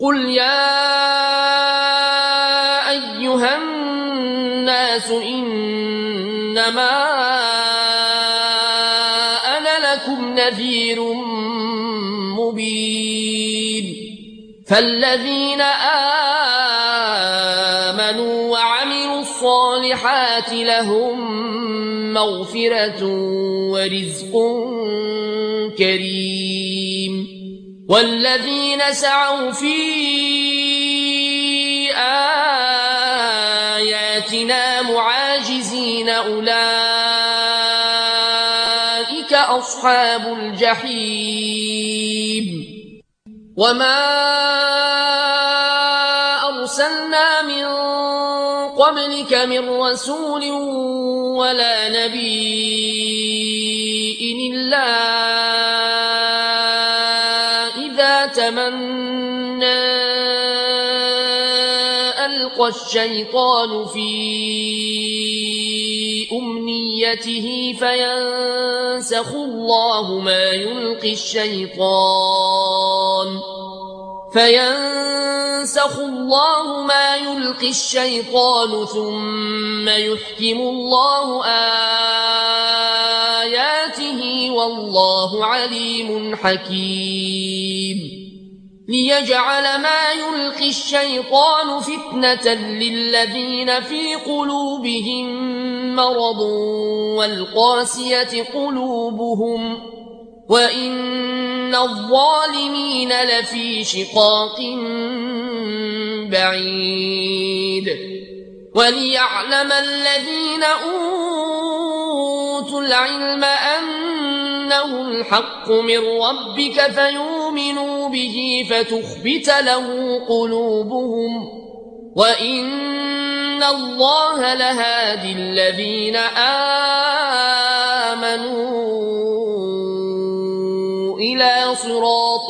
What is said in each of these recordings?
قل يا أيها الناس إنما أنا لكم نذير مبين فالذين آمنوا وعملوا الصالحات لهم مغفرة ورزق كريم والذين سعوا في آياتنا معاجزين أولئك أصحاب الجحيم وما أرسلنا من قبلك من رسول ولا نبي إلا إذا تمنى ألقى الشيطان في أمنيته فينسخ الله ما يلقي الشيطان ثم يحكم الله آياته والله عليم حكيم ليجعل ما يلقي الشيطان فتنة للذين في قلوبهم مرض والقاسية قلوبهم وإن الظالمين لفي شقاق بعيد وليعلم الذين أوتوا العلم أنه الحق من ربك فيؤمنوا به فتخبت له قلوبهم وإن الله لهادي الذين آمنوا إلى صراط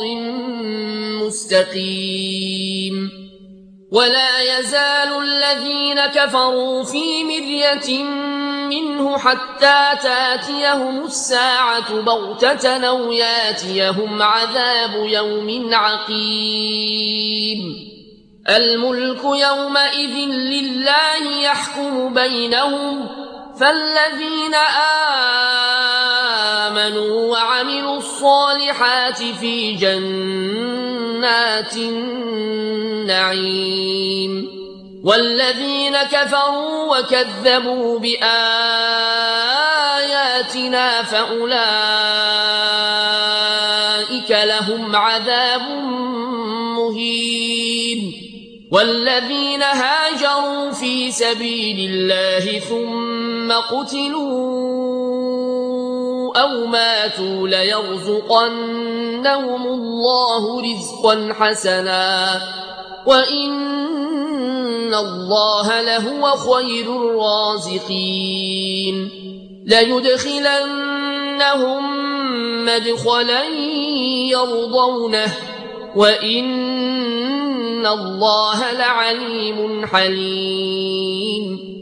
مستقيم ولا يزال الذين كفروا في مرية منه حتى تاتيهم الساعة بغتة أو ياتيهم عذاب يوم عقيم الملك يومئذ لله يحكم بينهم فالذين آمنوا وعملوا الصالحات في جنات النعيم والذين كفروا وكذبوا بآياتنا فأولئك لهم عذاب مهين والذين هاجروا في سبيل الله ثم قتلوا أو ماتوا ليرزقنهم الله رزقا حسنا وإن الله لهو خير الرازقين ليدخلنهم مدخلا يرضونه وإن الله لعليم حليم